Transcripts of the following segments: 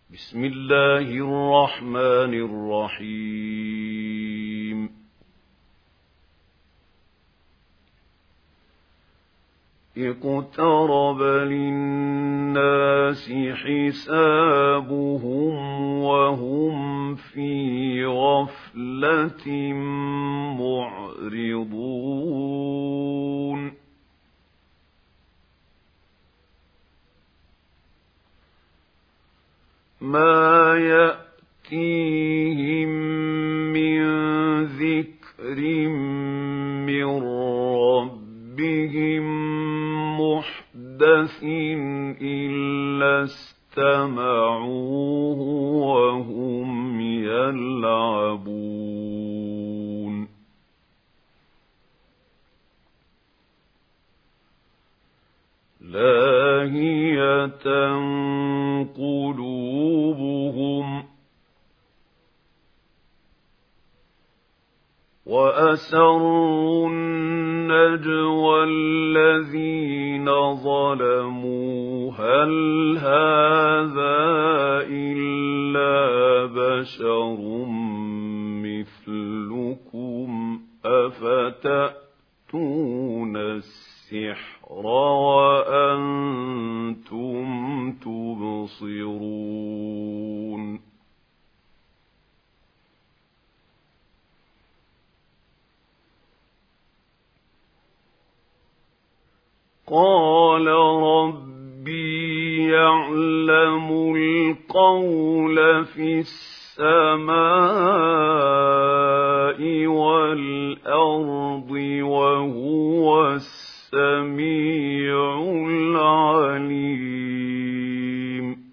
بسم الله الرحمن الرحيم اقترب للناس حسابهم وهم في غفلة معرضون ما يأتيهم من ذكر من ربهم محدث إلا استمعوه وهم يلعبون لاهية قلوبهم وأسروا النجوى الذين ظلموا هل هذا إلا بشر مثلكم أفتأتون السحر وأنتم تبصرون قال ربي يعلم القول في السماء والأرض وهو السميع العليم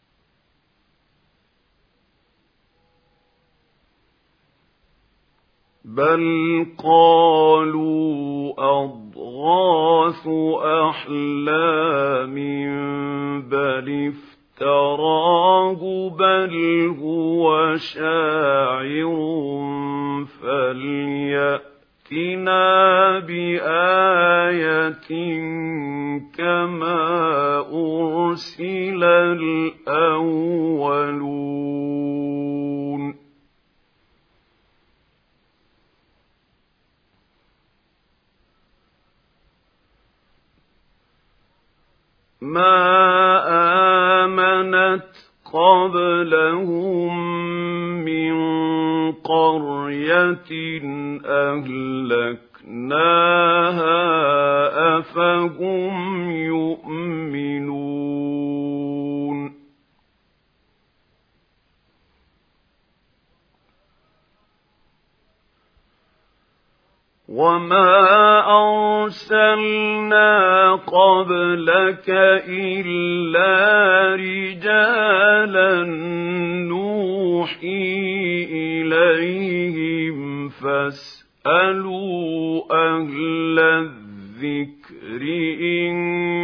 بل قالوا أضغاث أحلام بل افتراه بل هو شاعر فليأتنا بآية كما أرسل الأولون ما آمنت قبلهم من قرية أهلكناها أفهم يؤمنون وما أرسلنا قبلك إلا رجالا نوحي إليهم فاسألوا أهل الذكر إن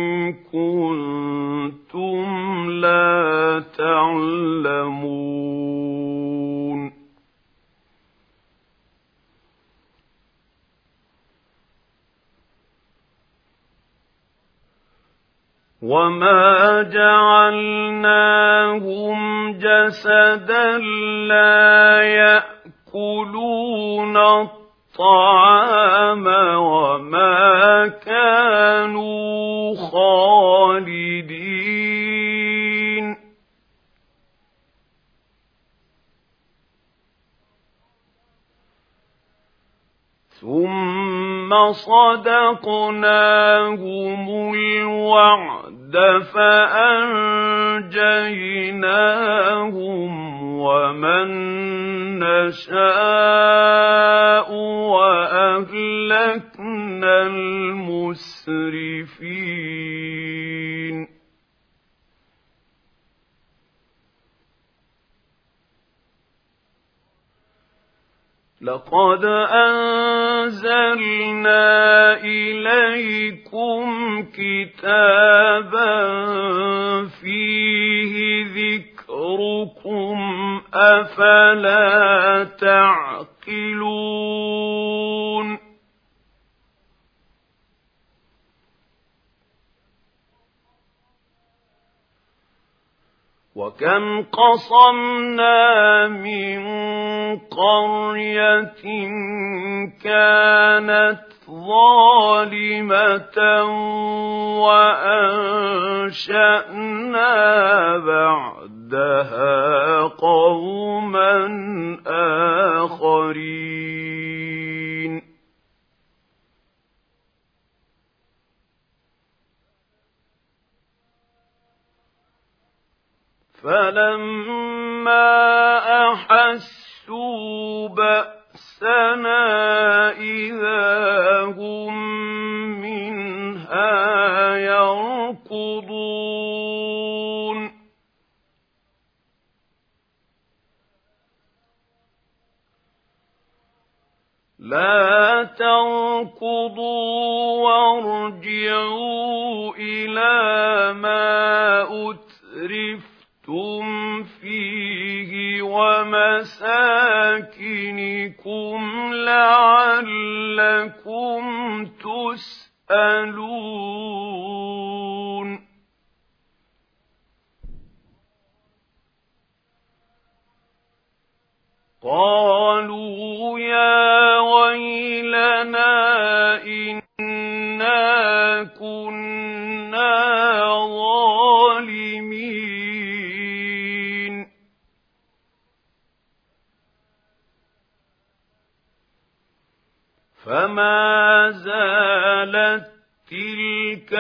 كنتم لا تعلمون وما جعلناهم جسدا لا يأكلون الطعام وما كانوا خالدين ثم صدقناهم الوعد فأنجيناهم ومن نشاء وأهلكنا المسرفين لقد أنزلنا إليكم كتابا فيه ذكركم أفلا تعقلون وكم قصمنا من قرية كانت ظالمة وأنشأنا بعدها قوما آخرين فلما أحسوا بأسنا إذا هم منها يركضون لا تركضوا وارجعوا إلى ما أترفتم فيه ومساكنكم لعلكم تسألون قالوا يا ويلنا إنا كنا ظالمين فما زالت تلك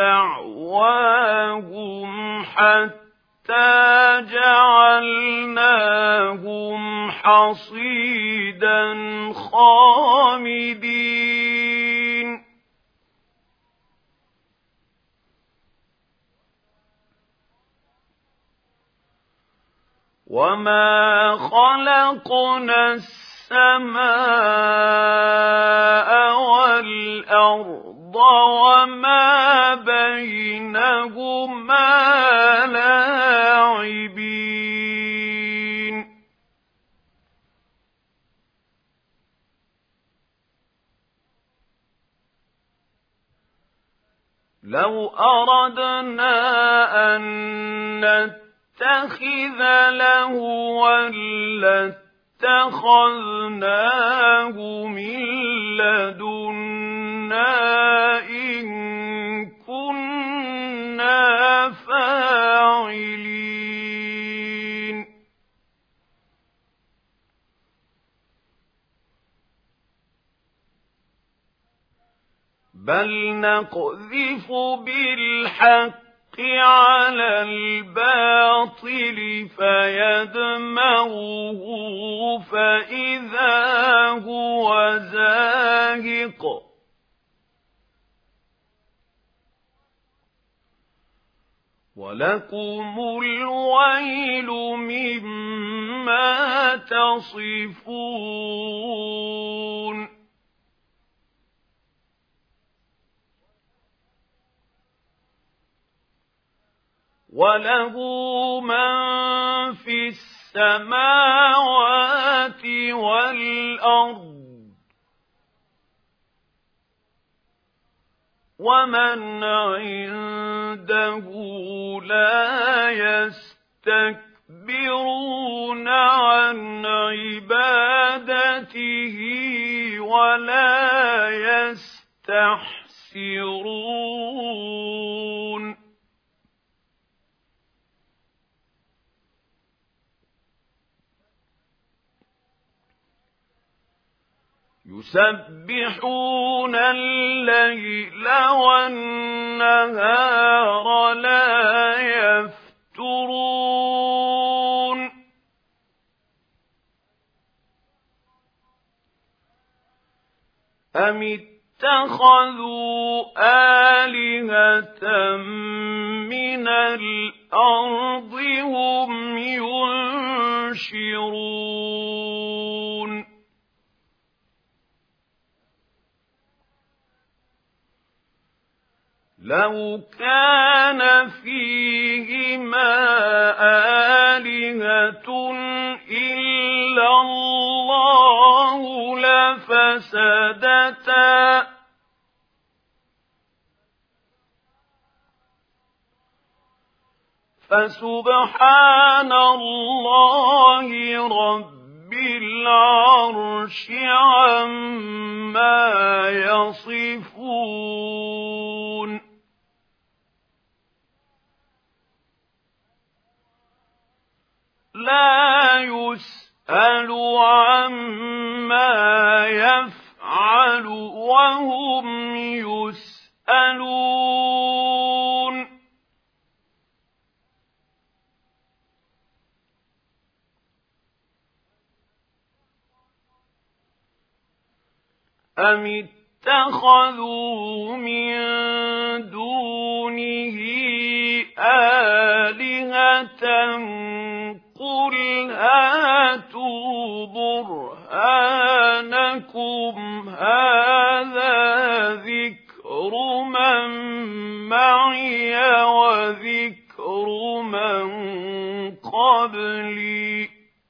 دعواهم حتى جعلناهم حصيدا خامدين وما خلقنا السماء والأرض وما بينهما لاعبين لو أردنا أن نتخذ لهوا لاتخذناه من لدنا إن كنا فاعلين بل نقذف بالحق على الباطل فيدمغه فإذا هو زاهق ولكم الويل مما تصفون وله من في السماوات والأرض ومن عنده لا يستكبرون عن عبادته ولا يستحسرون يسبحون الليل والنهار لا يفترون أم اتخذوا آلهة من الأرض هم ينشرون لو كان فيهما آلهة إلا الله لفسدتا فسبحان الله رب العرش عما يصفون لا يسأل عما يفعل وهم يسألون أم اتخذوا من دونه آلهة قل هاتوا برهانكم هذا ذكر من معي وذكر من قبلي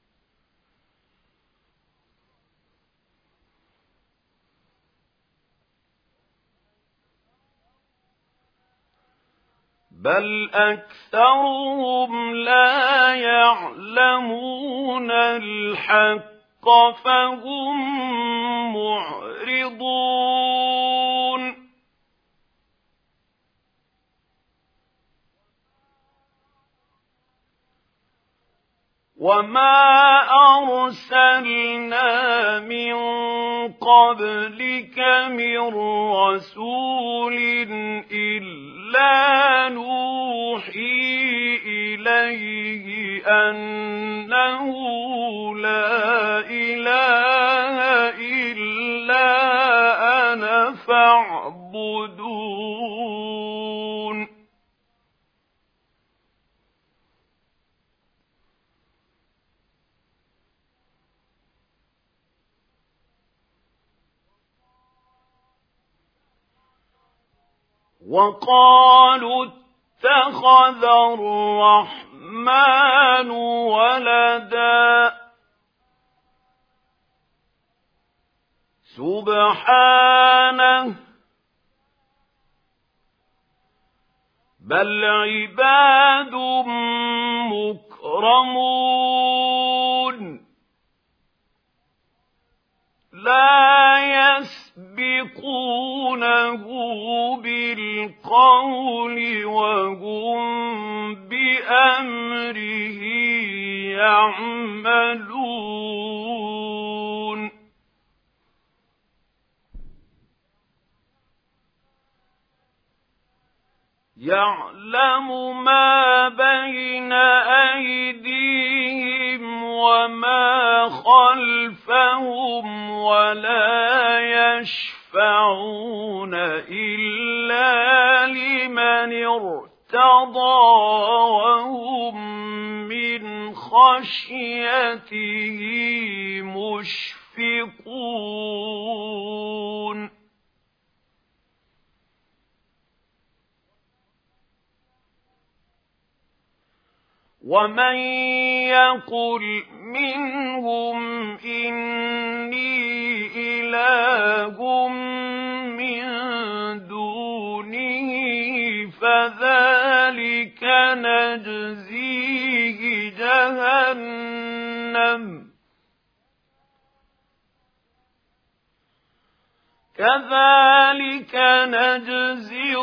بل أكثرهم لا يعلمون الحق فهم معرضون وما أرسلنا من قبلك من رسول إلا نوحي إليه أنه لا إله إلا أنا فاعبدون وقالوا اتخذ الرحمن ولدا سبحانه بل عباد مكرمون لا يسبقونه بالقول وهم بأمره يعملون يعلم ما بين أيديهم وما خلفهم ولا يشفعون إلا لمن ارتضى وهم من خشيته مشفقون ومن يقل منهم إني إله من دونه فذلك نجزيه جهنم كذلك نجزي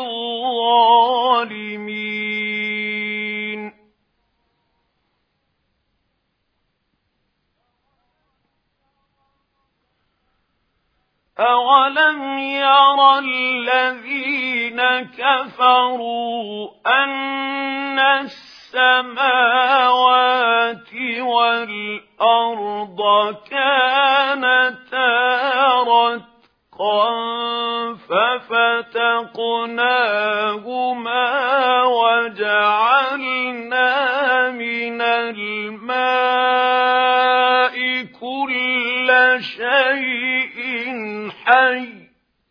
الظالمين أولم ير الذين كفروا أن السماوات والأرض كانتا رتقا ففتقناهما وجعلنا من الماء كل شيء حي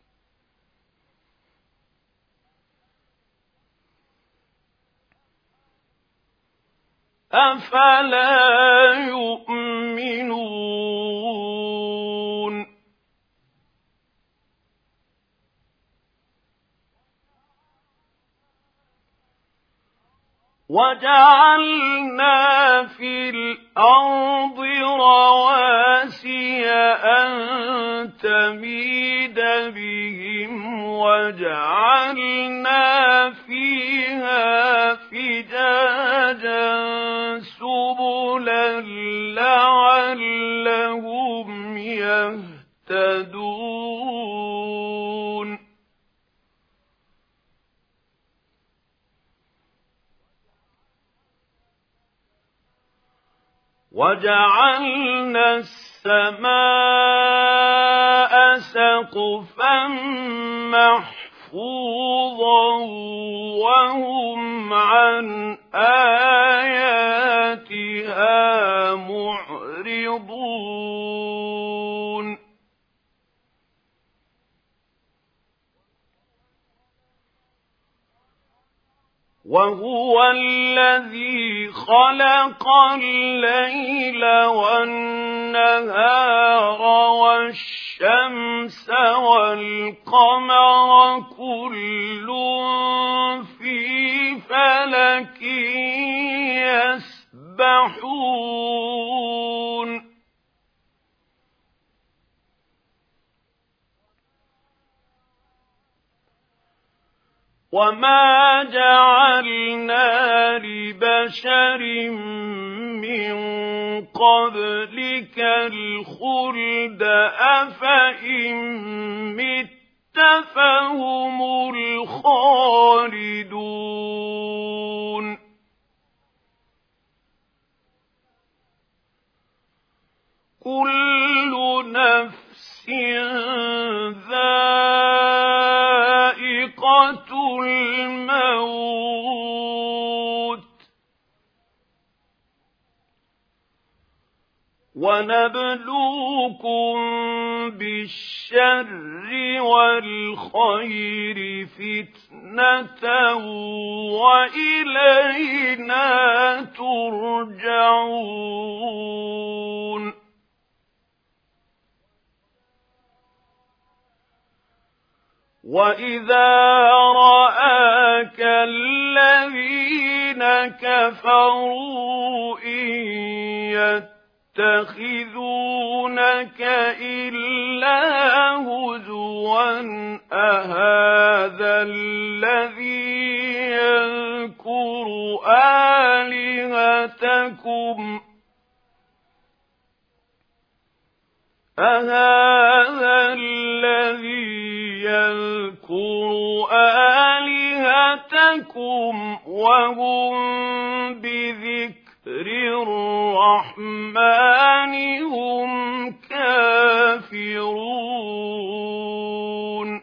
أفلا يؤمنون وجعلنا في الأرض رواسي أن تميد بهم وجعلنا فيها فجاجا سبلا لعلهم يهتدون وجعلنا السماء سقفا محفوظا وهم عن آياتها معرضون وهو الذي خلق الليل والنهار والشمس والقمر كل في فلك يسبحون وما جعلنا لبشر من قبلك الخلد أفإن مت فهم الخالدون كل نفس ذائقة الموت ونبلوكم بالشر والخير فتنة وإلينا ترجعون وإذا رآك الذين كفروا إن يتخذونك إلا هزوا أهذا الذي يذكر آلهتكم أهذا الذي يذكر آلهتكم وهم بذكر الرحمن هم كافرون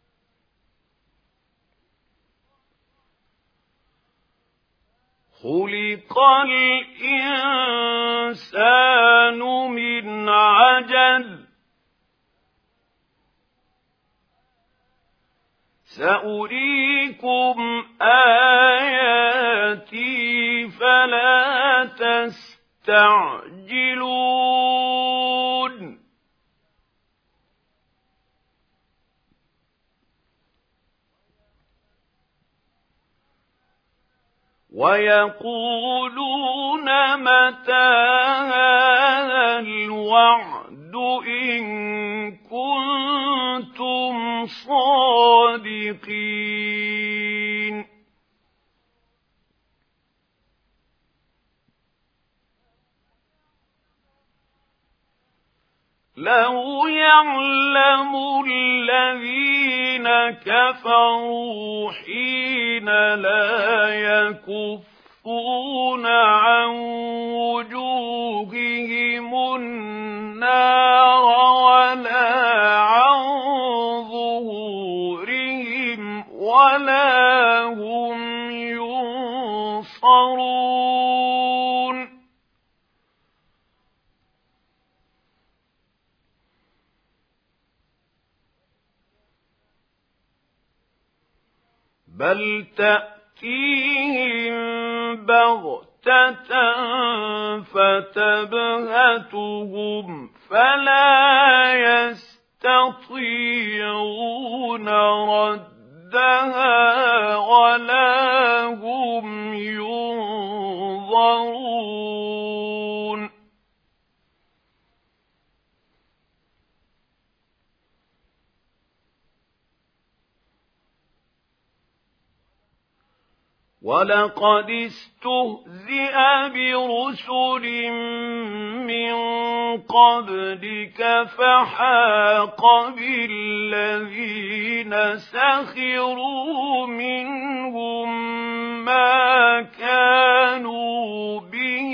خلق الإنسان من عجل سأريكم آياتي فلا تستعجلون ويقولون متى هذا الوعد إن كنتم صادقين لو يعلم الذين كفروا حين لا يكفون عن وجوههم النار ولا عن ظهورهم ولا هم ينصرون بل تأتيهم بغتة فتبهتهم فلا يستطيعون ردها ولا هم ينصرون ينظرون ولقد استهزئ برسل من قبلك فحاق بالذين سخروا منهم ما كانوا به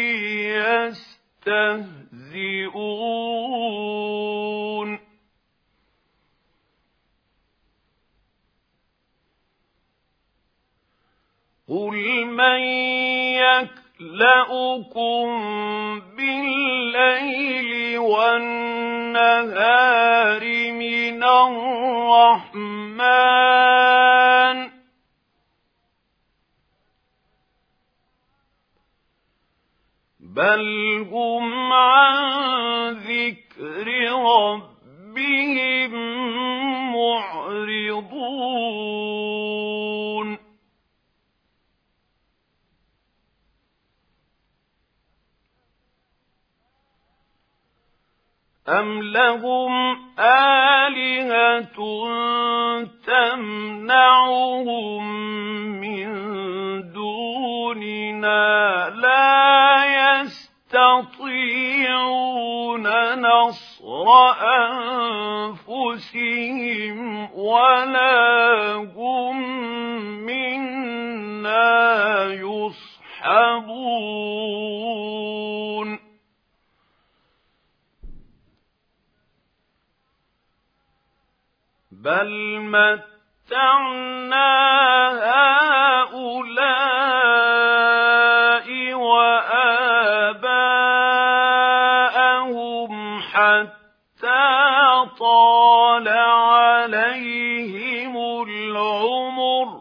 يستهزئون قل من يكلؤكم بالليل والنهار من الرحمن بل هم عن ذكر ربهم معرضون أم لهم آلهة تمنعهم من دوننا لا يستطيعون نصر أنفسهم ولا هم منا يصحبون بل متعنا هؤلاء وآباءهم حتى طال عليهم العمر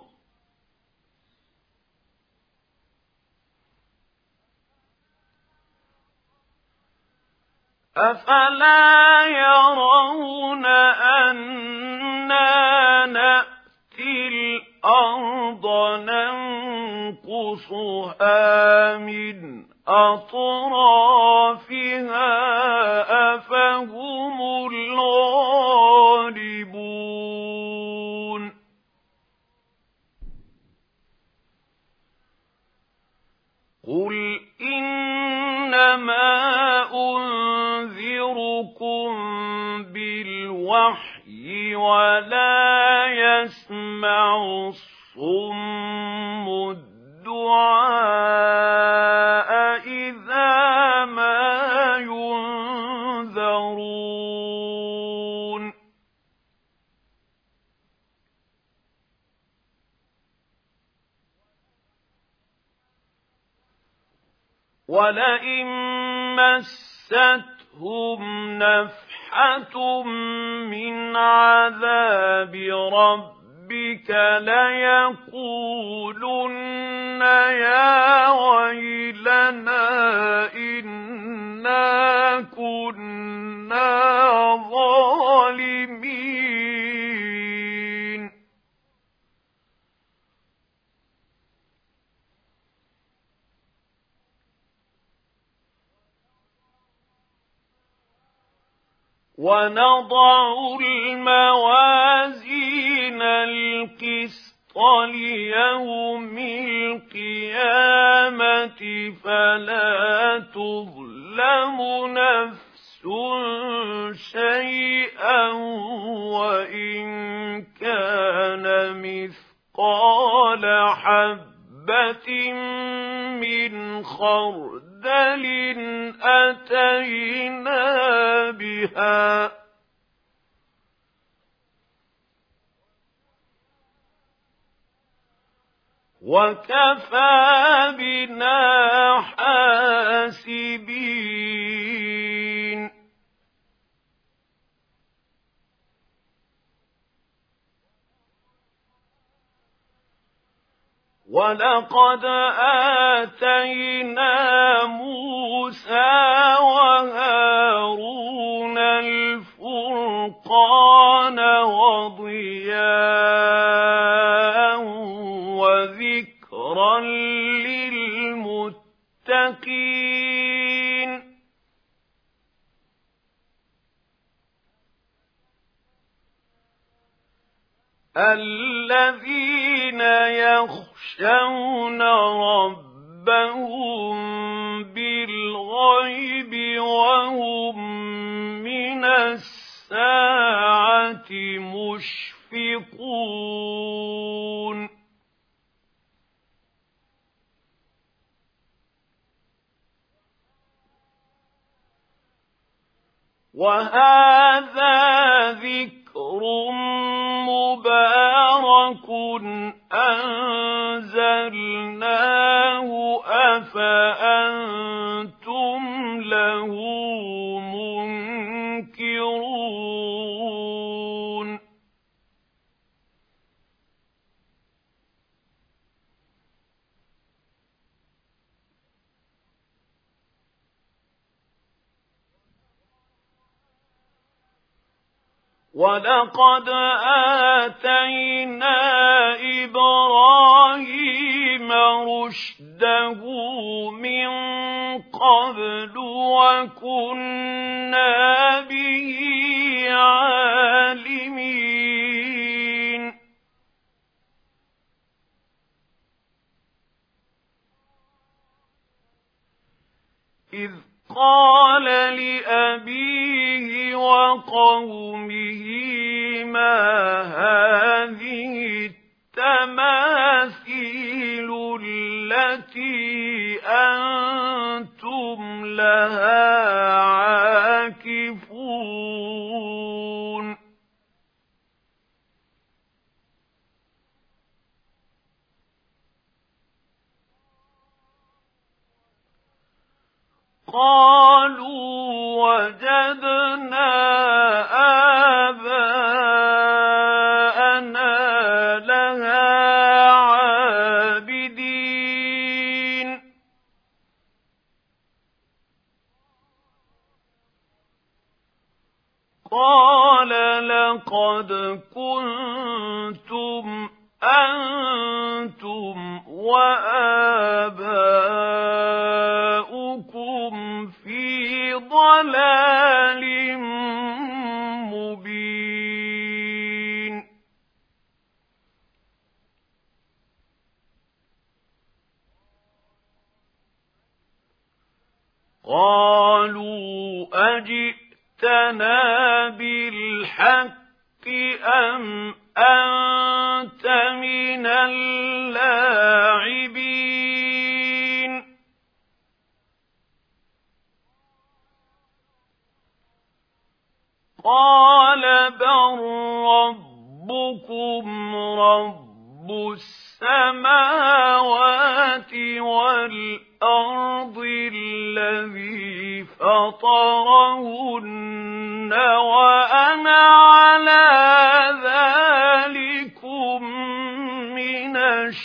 أفلا يرون أنا نأتي الأرض ننقصها من أطرافها أفهم الغالبون قل إنما أنذركم بالوحي ولا يسمع الصم الدعاء إذا ما ينذرون ولئن مستهم نفحة من عذاب ربك ليقولن يا ويلنا إنا كنا ظالمين ونضع الموازين القسط ليوم القيامة فلا تظلم نفس شيئا وإن كان مثقال حبة من خردل أتينا بها وكفى بنا حاسبين ولقد آتينا موسى وهارون الفرقان وضياء وذكرا للمتقين المتقين الذين يخشون ربهم بالغيب وهم من الساعة مشفقون وهذا ذكر مبارك أنزلناه أفأنتم له منكرون ولقد آتينا إبراهيم رشده من قبل وكنا به عالمين إذ قال لأبيه وقومه ما هذه التماثيل التي أنتم لها عاكفون قالوا وجدنا آباءنا لها عابدين قال لقد كنتم أنتم وآباؤكم في ضلال مبين قالوا أجئتنا بالحق أم أنت من اللاعبين قال بل ربكم رب السماوات والأرض الذي فطرهن وأنا على ذلكم من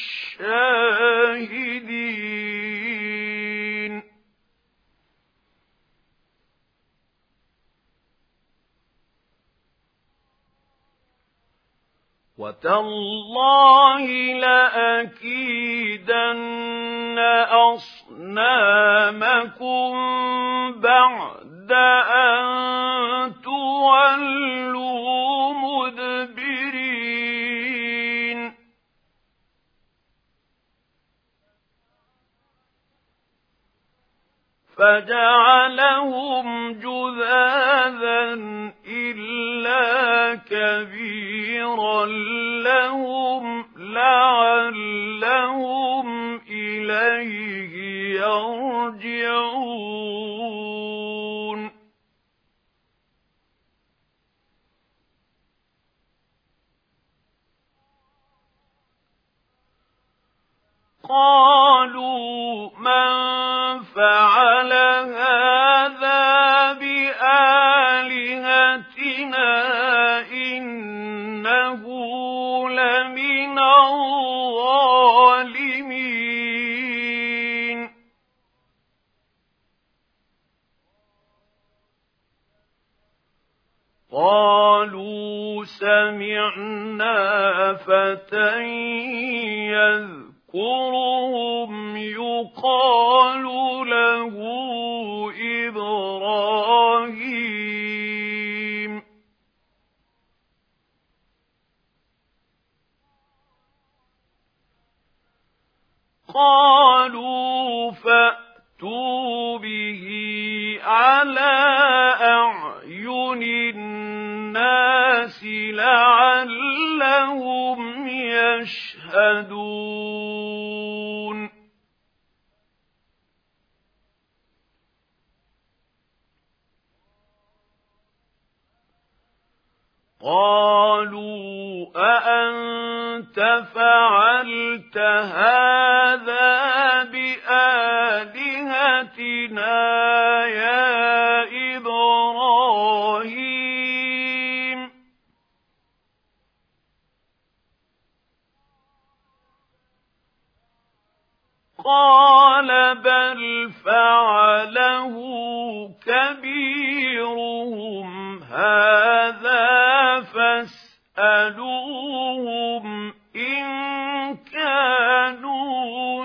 الشاهدين وتالله لأكيدن أصنامكم بعد أن تولوا مدبرين فجعلهم جذاذا إلا كبيرا لهم لعلهم إليه يرجعون قالوا من فعل هذا بآلهتنا إنه لمن الظالمين قالوا سمعنا فتى يذكرهم يقال له إبراهيم. قالوا فأتوا به على أعين الناس لعلهم يشهدون. قالوا أأنت فعلت هذا بآلهتنا يا إبراهيم؟ قال بل فعله كبيرهم هذا فاسألوهم إن كانوا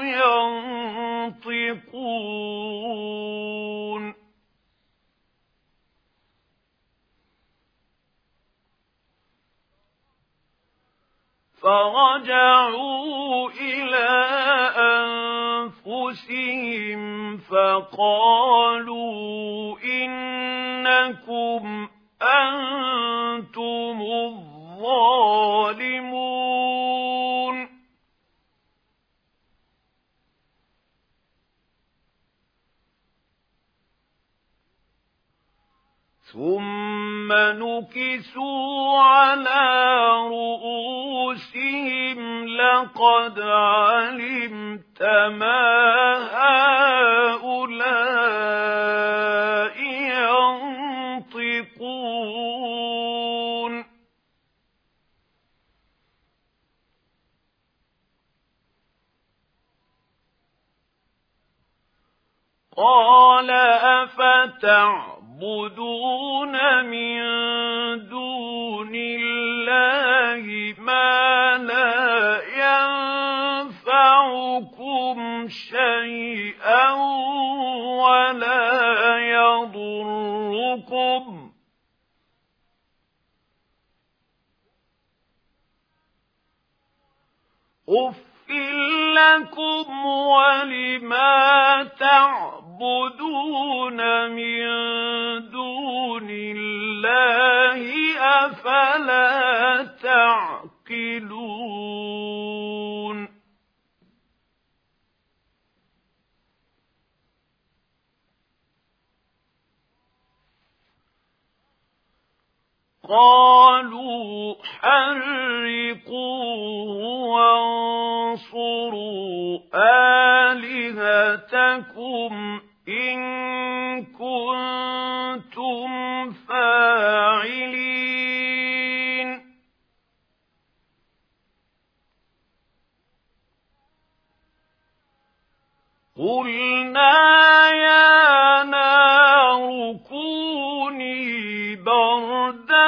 ينطقون. فرجعوا إلى أنفسهم فقالوا إنكم أنتم الظالمون. ثم نكسوا على رؤوسهم لقد علمت ما هؤلاء ينطقون. قال أفتعبدون من دون الله ما لا ينفعكم شيئا ولا يضركم؟ أُفٍّ لكم ولما تعبدون من دون الله أفلا تعقلون. قالوا حرقوه وانصروا آلهتكم إن كنتم فاعلين. قلنا يا نار كوني بردا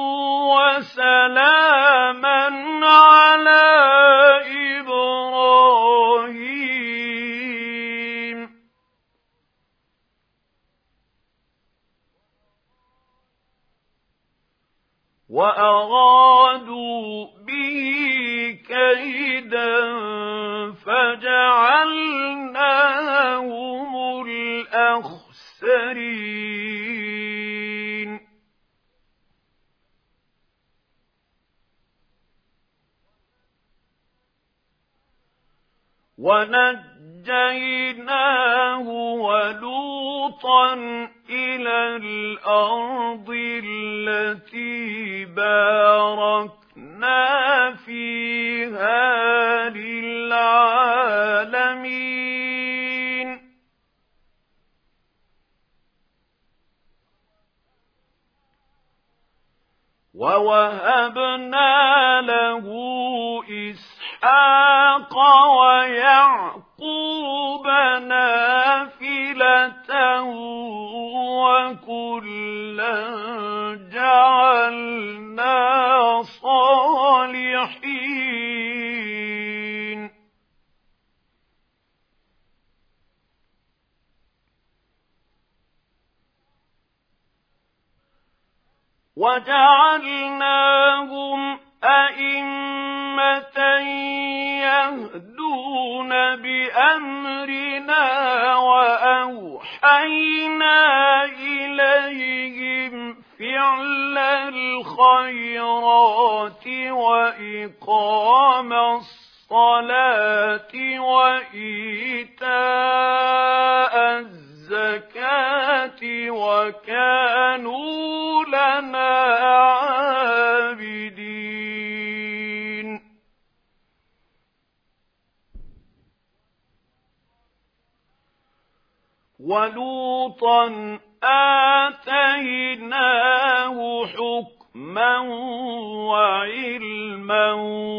وسلاما على إبراهيم. وأرادوا به كيدا فجعلناهم الأخسرين. ونجيناه ولوطا إلى الأرض التي باركنا فيها للعالمين. ووهبنا له إسحاق ويعقوب نافلة وكلا جعلنا صالحين. وجعلناهم أئمة يهدون بأمرنا وأوحينا إليهم فعل الخيرات وإقام الصلاة وإيتاء الزكاة وكانوا لنا عابدين ولوطا آتيناه حكما وعلما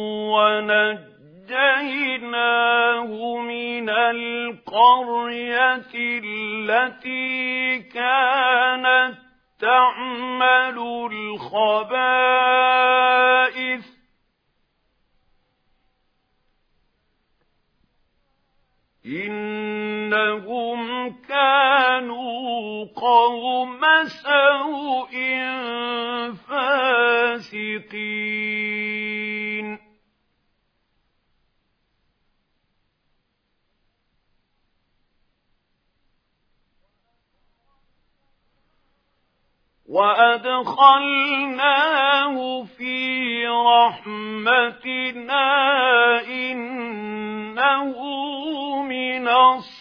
ونجيناه من القرية التي كانت تعمل الخبائث إنهم كانوا قوم سوء فاسقين وأدخلناه في رحمتنا إنه من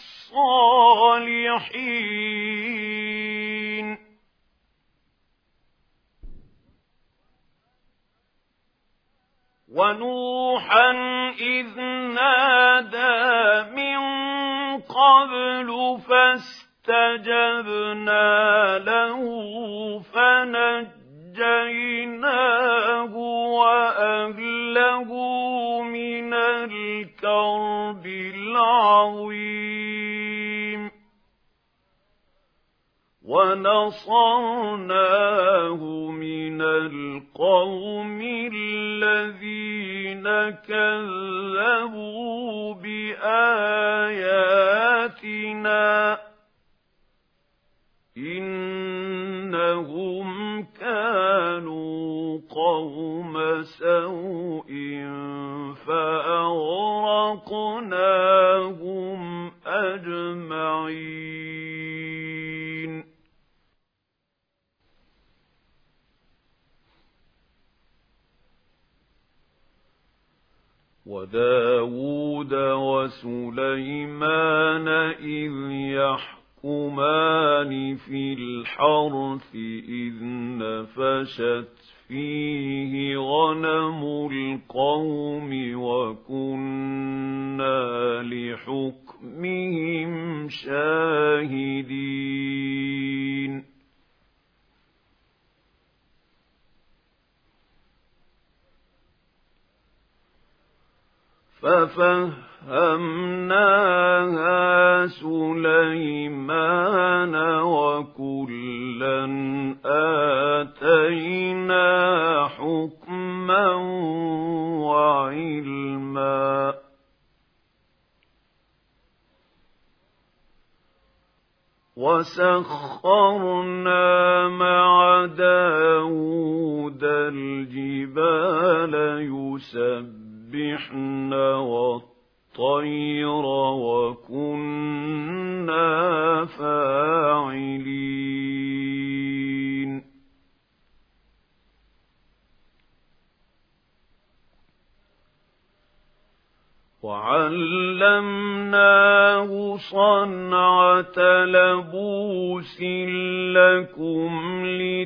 الصالحين ونوحا إذ نادى من قبل فاستجبنا له فنجيناه وأهله من الكرب العظيم ونصرناه من القوم الذين كذبوا بآياتنا إنهم كانوا قوم سوء فأغرقناهم أجمعين وداود وسليمان إذ يحكمان في الحرث إذ نفشت فيه غنم القوم وكنا لحكمهم شاهدين ففهمناها سليمان وكلا آتينا حكما وعلما وسخرنا مع داود الجبال يسبحن والطير وكنا فاعلين وعلمناه صنعة لبوس لكم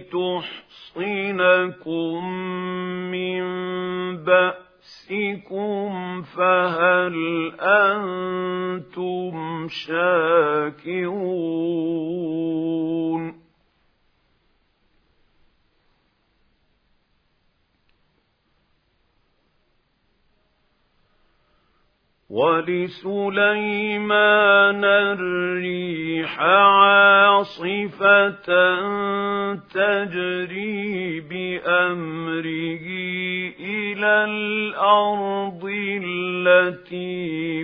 لتحصنكم من بأسكم فهل أنتم شاكرون ولسليمان الريح عاصفة تجري بأمره إلى الأرض التي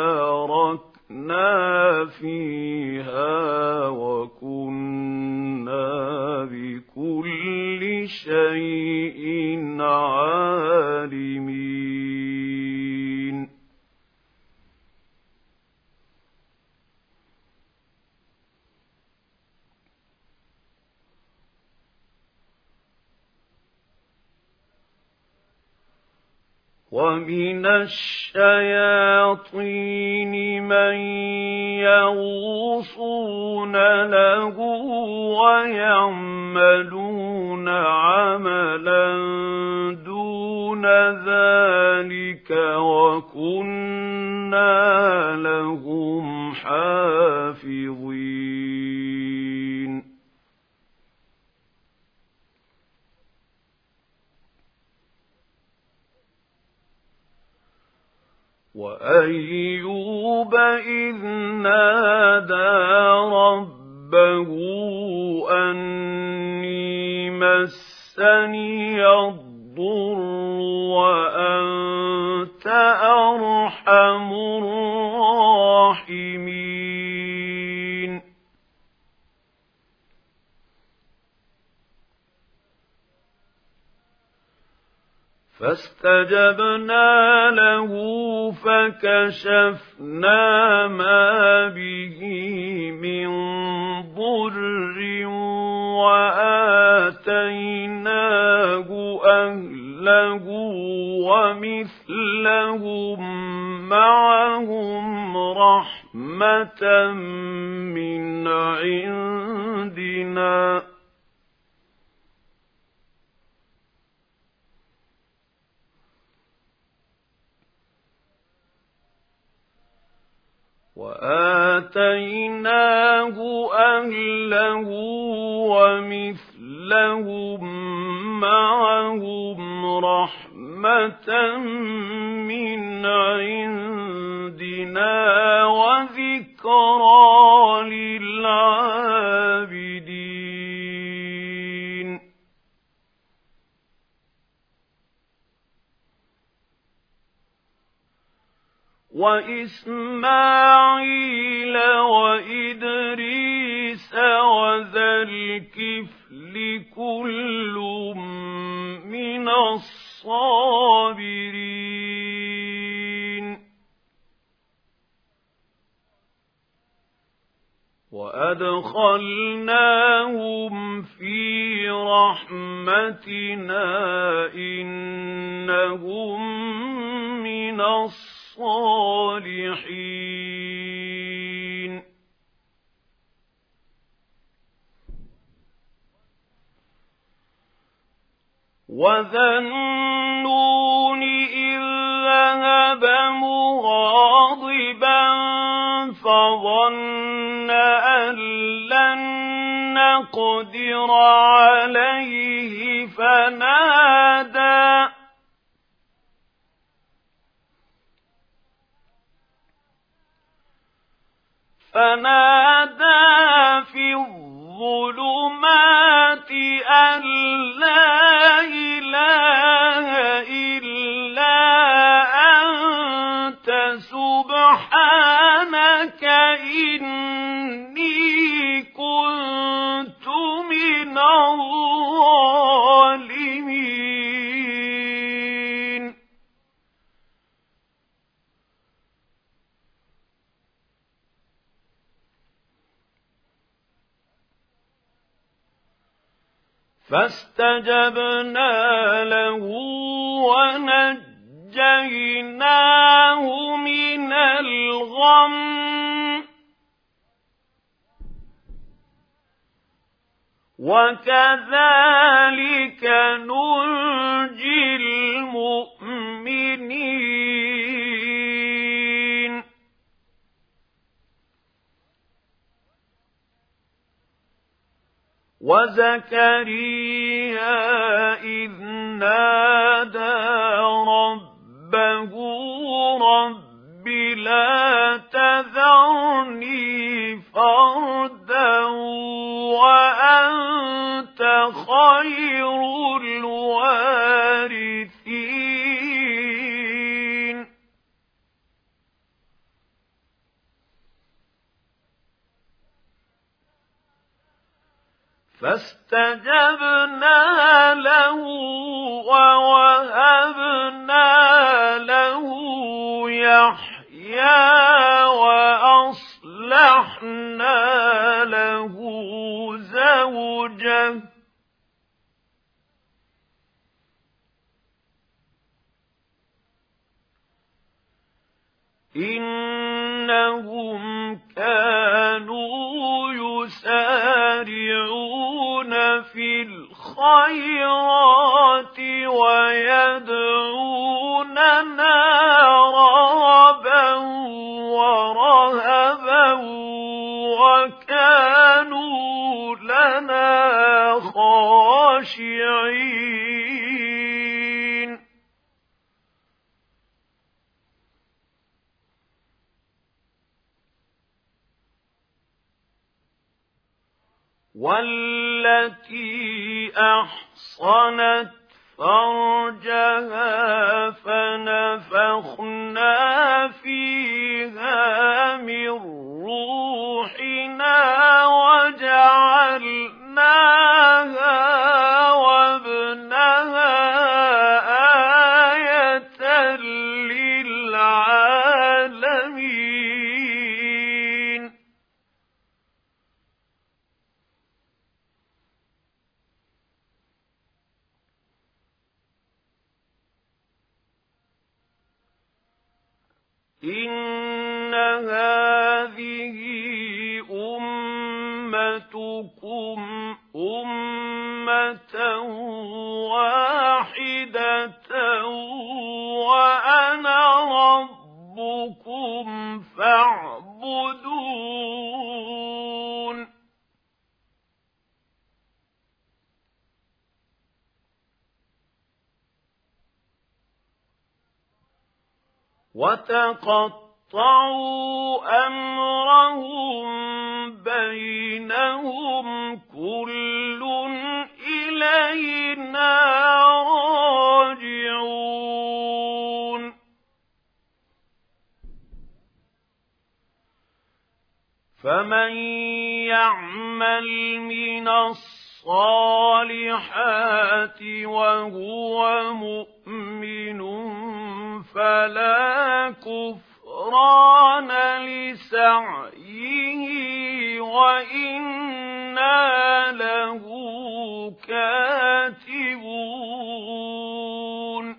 باركنا فيها وكنا بكل ومن الشياطين من يغوصون له ويعملون عملا دون ذلك وكنا لهم حافظين وأيوب إذ نادى ربه أني مسني الضر وأنت أرحم الراحمين فاستجبنا له فكشفنا ما به من ضر وآتيناه أهله ومثلهم معهم رحمة من عندنا وآتيناه أهله ومثلهم معهم رحمة من عندنا وذكرى للعابدين وإسماعيل وإدريس وذا الكفل كل من الصابرين وأدخلناهم في رحمتنا إنهم من الصالحين وذا النون إذ ذهب مغاضبا فظن أن لن نقدر عليه فنادى في الظلمات أن لا إله إلا أنت سبحانك إني كنت من الظالمين فاستجبنا له ونجيناه من الغم وكذلك ننجي المؤمنين وزكريا إذ نادى ربه رب لا تذرني فردا وأنت خير الوارثين فاستجبنا له ووهبنا له يحيى وأصلحنا له زوجه إنهم كانوا يسارعون في الخيرات ويدعوننا رغبا ورهبا وكانوا لنا خاشعين والتي أحصنت فرجها فنفخنا فيها من روحنا وجعلناها وابنها آية للعالمين إن هذه أمتكم أمة واحدة وأنا ربكم فاعبدون وتقطعوا أمرهم بينهم كل إلينا راجعون فمن يعمل من الصالحات وهو مؤمن فلا كفران لسعيه وإنا له كاتبون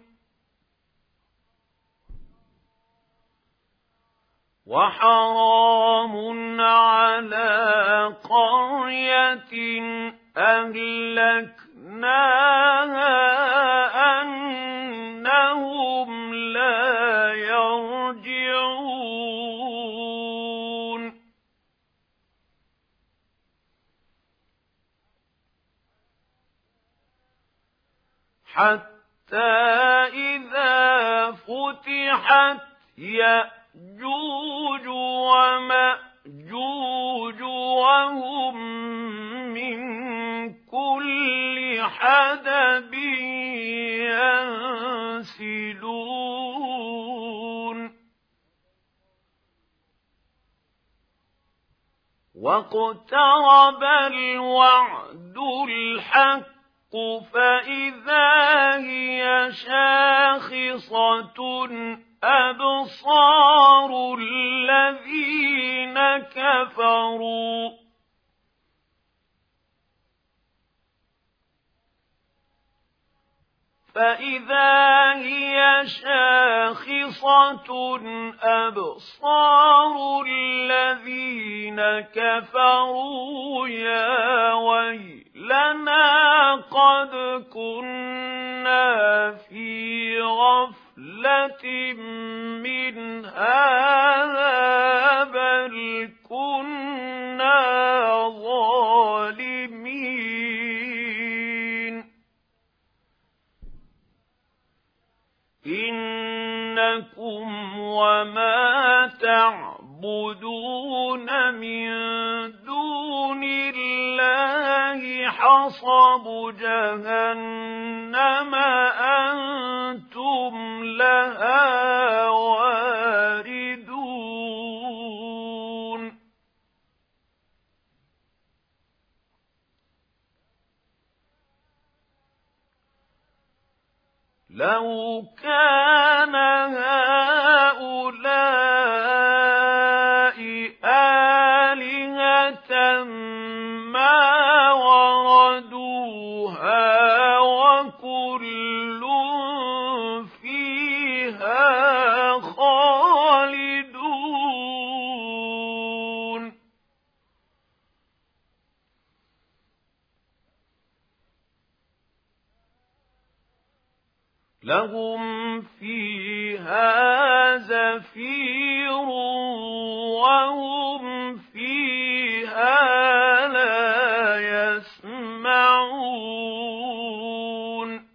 وحرام على قرية أهلكناها أنهم لا يرجعون حتى إذا فتحت يأجوج ومأجوج وهم من كل حدب ينسلون واقترب الوعد الحق فإذا هي شاخصة أبصار الذين كفروا فإذا هي شاخصة أبصار الذين كفروا يا ويلنا قد كنا في غفلة من هذا بل كنا ظالمين إنكم وما تعبدون من دون الله حصب جهنم أنتم لها واردون لو كان هؤلاء آلهة ما وردوها وكل فيها خالدون لهم فيها زفير وهم فيها لا يسمعون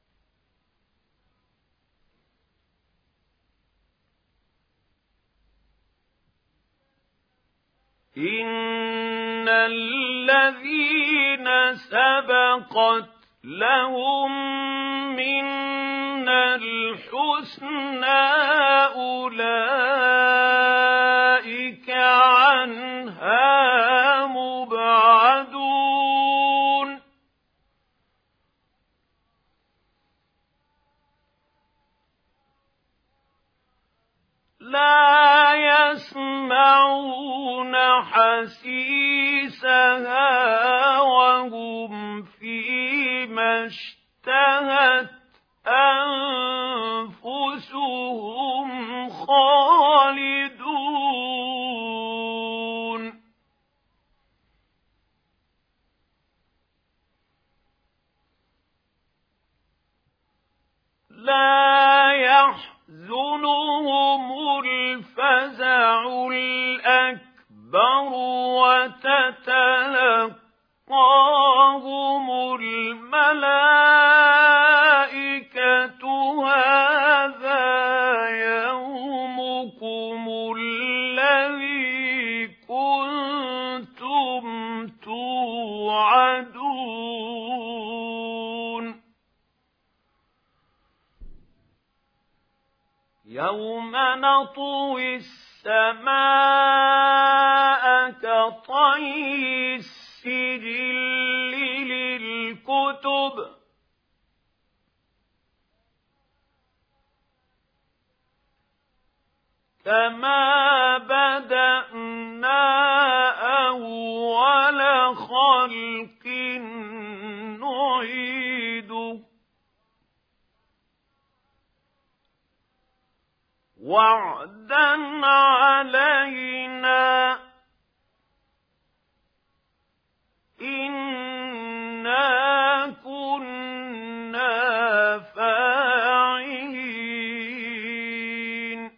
إن الذين سبقت لهم منا الحسنى أولئك عنها مبعدون لا يسمعون حسيسها وهم فيما اشتهت أنفسهم خالدون لا يحزنهم الفزع الأكبر وتتلقاهم الملائكة هذا يومكم الذي كنتم توعدون يوم نطوي السماء كطي السجل للكتب كما بدأنا أول خلق نعيده وعدا علينا إنا كنا فاعلين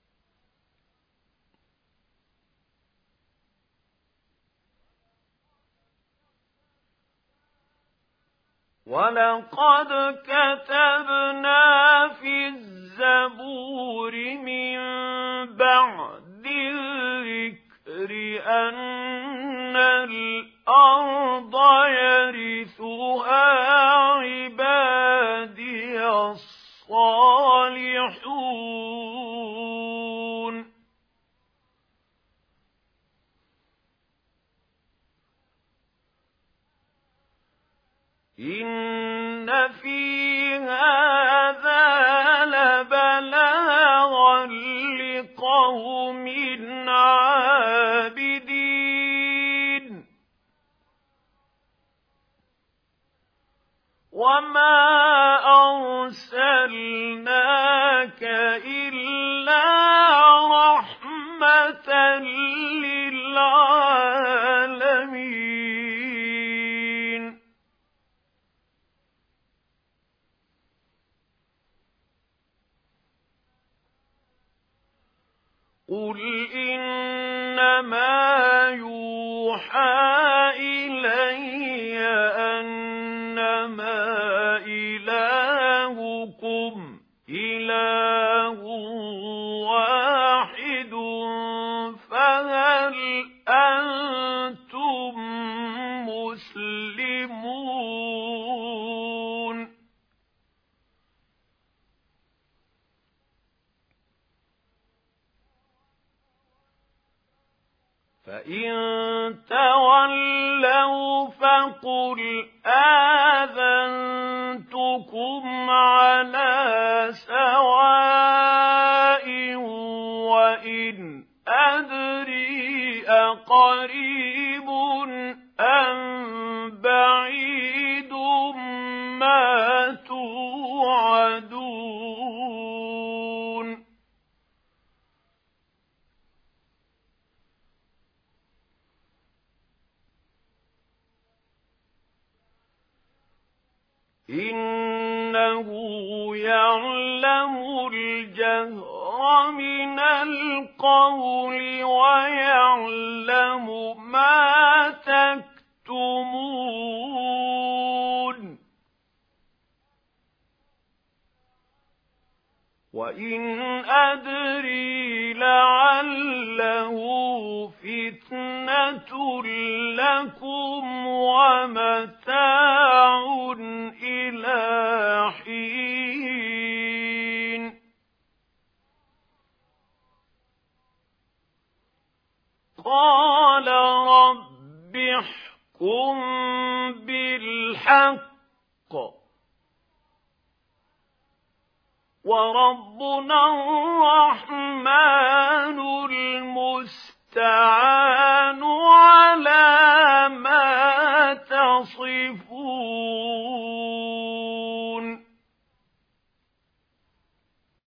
ولقد كتبنا في الزبور من بعد الذكر أن الأرض يرثها عبادي الصالحون إن في هذا لبلاغا لقوم عابدين وما أرسلناك إلا رحمة للعالمين قل إنما يوحى إلي أنما إلهكم إله واحد فهل أنتم مسلمون فإن تولوا فقل آذنتكم على سواء وإن أدري أقريب أم بعيد ما توعدون إن إنه يعلم الجهر من القول ويعلم ما تكتمون وإن أدري لعله فتنة لكم ومتاع إلى حين قال رب احكم بالحق وربنا الرحمن المستعان